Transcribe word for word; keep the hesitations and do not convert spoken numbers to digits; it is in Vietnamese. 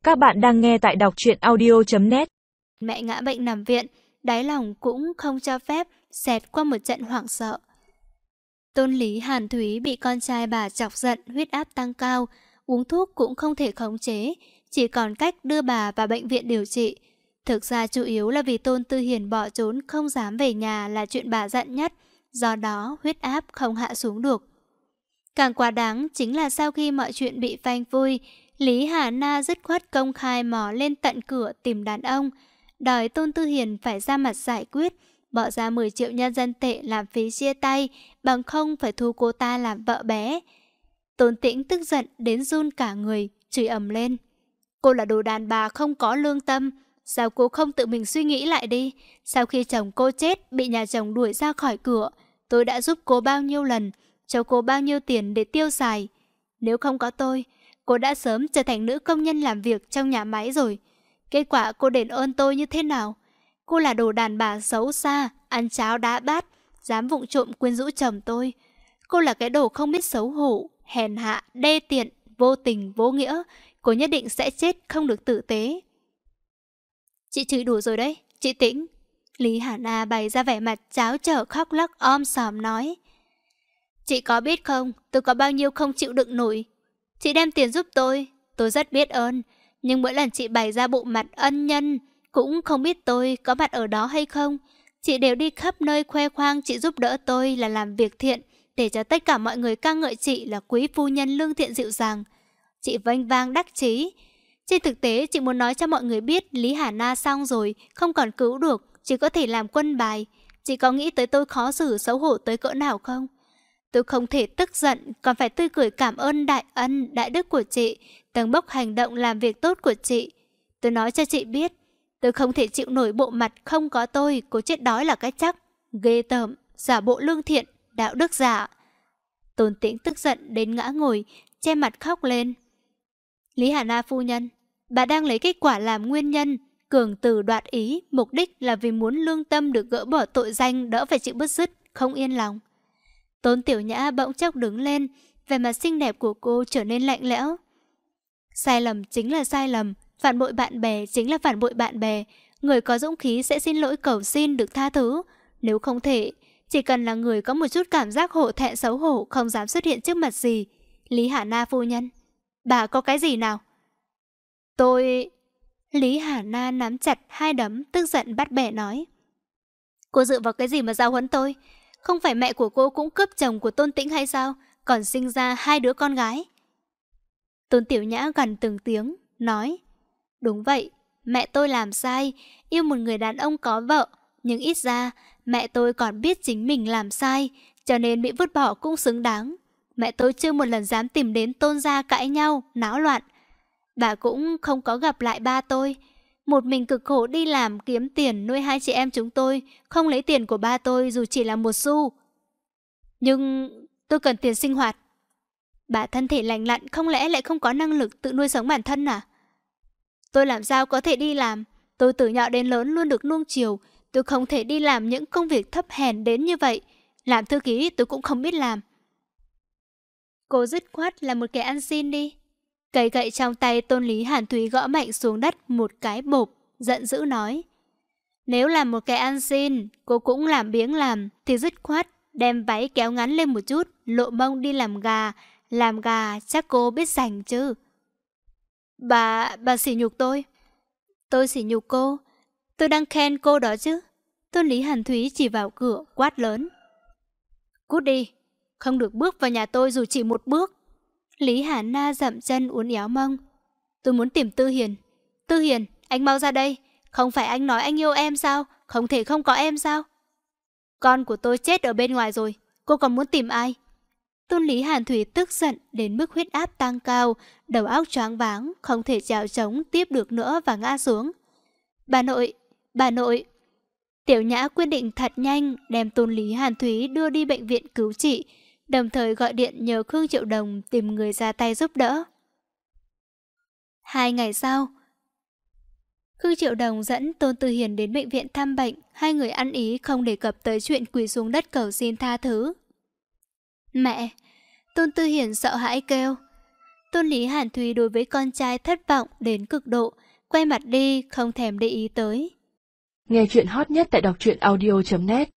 Các bạn đang nghe tại đọc truyện audio chấm net. Mẹ ngã bệnh nằm viện, đáy lòng cũng không cho phép xẹt qua một trận hoảng sợ. Tôn lý Hàn Thúy bị con trai bà chọc giận, huyết áp tăng cao, uống thuốc cũng không thể khống chế, chỉ còn cách đưa bà vào bệnh viện điều trị. Thực ra chủ yếu là vì Tôn Tư Hiền bỏ trốn không dám về nhà là chuyện bà giận nhất, do đó huyết áp không hạ xuống được. Càng quá đáng chính là sau khi mọi chuyện bị phanh phui, Lý Hà Na dứt khoát công khai mò lên tận cửa tìm đàn ông, đòi Tôn Tư Hiền phải ra mặt giải quyết, bỏ ra mười triệu nhân dân tệ làm phí chia tay, bằng không phải thu cô ta làm vợ bé. Tôn Tĩnh tức giận đến run cả người, chửi ầm lên. Cô là đồ đàn bà không có lương tâm, sao cô không tự mình suy nghĩ lại đi? Sau khi chồng cô chết, bị nhà chồng đuổi ra khỏi cửa, tôi đã giúp cô bao nhiêu lần, cho cô bao nhiêu tiền để tiêu xài. Nếu không có tôi, cô đã sớm trở thành nữ công nhân làm việc trong nhà máy rồi. Kết quả cô đền ơn tôi như thế nào? Cô là đồ đàn bà xấu xa, ăn cháo đá bát, dám vụng trộm quyến rũ chồng tôi. Cô là cái đồ không biết xấu hổ, hèn hạ, đê tiện, vô tình, vô nghĩa. Cô nhất định sẽ chết không được tử tế. Chị chửi đủ rồi đấy, chị Tĩnh. Lý Hà Na bày ra vẻ mặt cháo trở khóc lóc om sòm nói. Chị có biết không, tôi có bao nhiêu không chịu đựng nổi. Chị đem tiền giúp tôi, tôi rất biết ơn. Nhưng mỗi lần chị bày ra bộ mặt ân nhân, cũng không biết tôi có mặt ở đó hay không. Chị đều đi khắp nơi khoe khoang chị giúp đỡ tôi là làm việc thiện, để cho tất cả mọi người ca ngợi chị là quý phu nhân lương thiện dịu dàng. Chị vênh vang đắc chí. Trên thực tế chị muốn nói cho mọi người biết Lý Hà Na xong rồi, không còn cứu được, chỉ có thể làm quân bài. Chị có nghĩ tới tôi khó xử xấu hổ tới cỡ nào không? Tôi không thể tức giận, còn phải tươi cười cảm ơn đại ân, đại đức của chị, tầng bốc hành động làm việc tốt của chị. Tôi nói cho chị biết, tôi không thể chịu nổi bộ mặt không có tôi, cô chết đói là cái chắc. Ghê tởm, giả bộ lương thiện, đạo đức giả. Tôn Tĩnh tức giận đến ngã ngồi, che mặt khóc lên. Lý Hà Na phu nhân, bà đang lấy kết quả làm nguyên nhân, cường từ đoạt ý, mục đích là vì muốn lương tâm được gỡ bỏ tội danh, đỡ phải chịu bứt rứt, không yên lòng. Tôn Tiểu Nhã bỗng chốc đứng lên, vẻ mặt xinh đẹp của cô trở nên lạnh lẽo. Sai lầm chính là sai lầm, phản bội bạn bè chính là phản bội bạn bè. Người có dũng khí sẽ xin lỗi cầu xin được tha thứ. Nếu không thể, chỉ cần là người có một chút cảm giác hổ thẹn xấu hổ, không dám xuất hiện trước mặt gì. Lý Hà Na phu nhân, bà có cái gì nào? Tôi... Lý Hà Na nắm chặt hai đấm, tức giận bắt bẻ nói. Cô dựa vào cái gì mà giao huấn tôi? Không phải mẹ của cô cũng cướp chồng của Tôn Tĩnh hay sao? Còn sinh ra hai đứa con gái. Tôn Tiểu Nhã gần từng tiếng, nói. Đúng vậy, mẹ tôi làm sai, yêu một người đàn ông có vợ. Nhưng ít ra, mẹ tôi còn biết chính mình làm sai, cho nên bị vứt bỏ cũng xứng đáng. Mẹ tôi chưa một lần dám tìm đến Tôn gia cãi nhau, náo loạn. Bà cũng không có gặp lại ba tôi. Một mình cực khổ đi làm kiếm tiền nuôi hai chị em chúng tôi, không lấy tiền của ba tôi dù chỉ là một xu. Nhưng tôi cần tiền sinh hoạt. Bà thân thể lành lặn không lẽ lại không có năng lực tự nuôi sống bản thân à? Tôi làm sao có thể đi làm? Tôi từ nhỏ đến lớn luôn được nuông chiều. Tôi không thể đi làm những công việc thấp hèn đến như vậy. Làm thư ký tôi cũng không biết làm. Cô dứt khoát là một kẻ ăn xin đi. Cây gậy trong tay Tôn Lý Hàn Thúy gõ mạnh xuống đất một cái bộp, giận dữ nói. Nếu là một kẻ ăn xin, cô cũng làm biếng làm, thì dứt khoát đem váy kéo ngắn lên một chút, lộ mông đi làm gà. Làm gà chắc cô biết rành chứ. Bà, bà sỉ nhục tôi. Tôi sỉ nhục cô. Tôi đang khen cô đó chứ. Tôn Lý Hàn Thúy chỉ vào cửa quát lớn. Cút đi, không được bước vào nhà tôi dù chỉ một bước. Lý Hà Na dậm chân uốn éo mông. Tôi muốn tìm Tư Hiền. Tư Hiền, anh mau ra đây. Không phải anh nói anh yêu em sao? Không thể không có em sao? Con của tôi chết ở bên ngoài rồi, cô còn muốn tìm ai? Tôn Lý Hàn Thúy tức giận đến mức huyết áp tăng cao, đầu óc choáng váng, không thể chèo chống tiếp được nữa và ngã xuống. Bà nội, bà nội. Tiểu Nhã quyết định thật nhanh đem Tôn Lý Hàn Thúy đưa đi bệnh viện cứu trị, đồng thời gọi điện nhờ Khương Triệu Đồng tìm người ra tay giúp đỡ. Hai ngày sau, Khương Triệu Đồng dẫn Tôn Tư Hiền đến bệnh viện thăm bệnh, hai người ăn ý không đề cập tới chuyện quỳ xuống đất cầu xin tha thứ. Mẹ, Tôn Tư Hiền sợ hãi kêu. Tôn Lý Hàn Thúy đối với con trai thất vọng đến cực độ, quay mặt đi không thèm để ý tới. Nghe chuyện hot nhất tại đọc truyện audio chấm net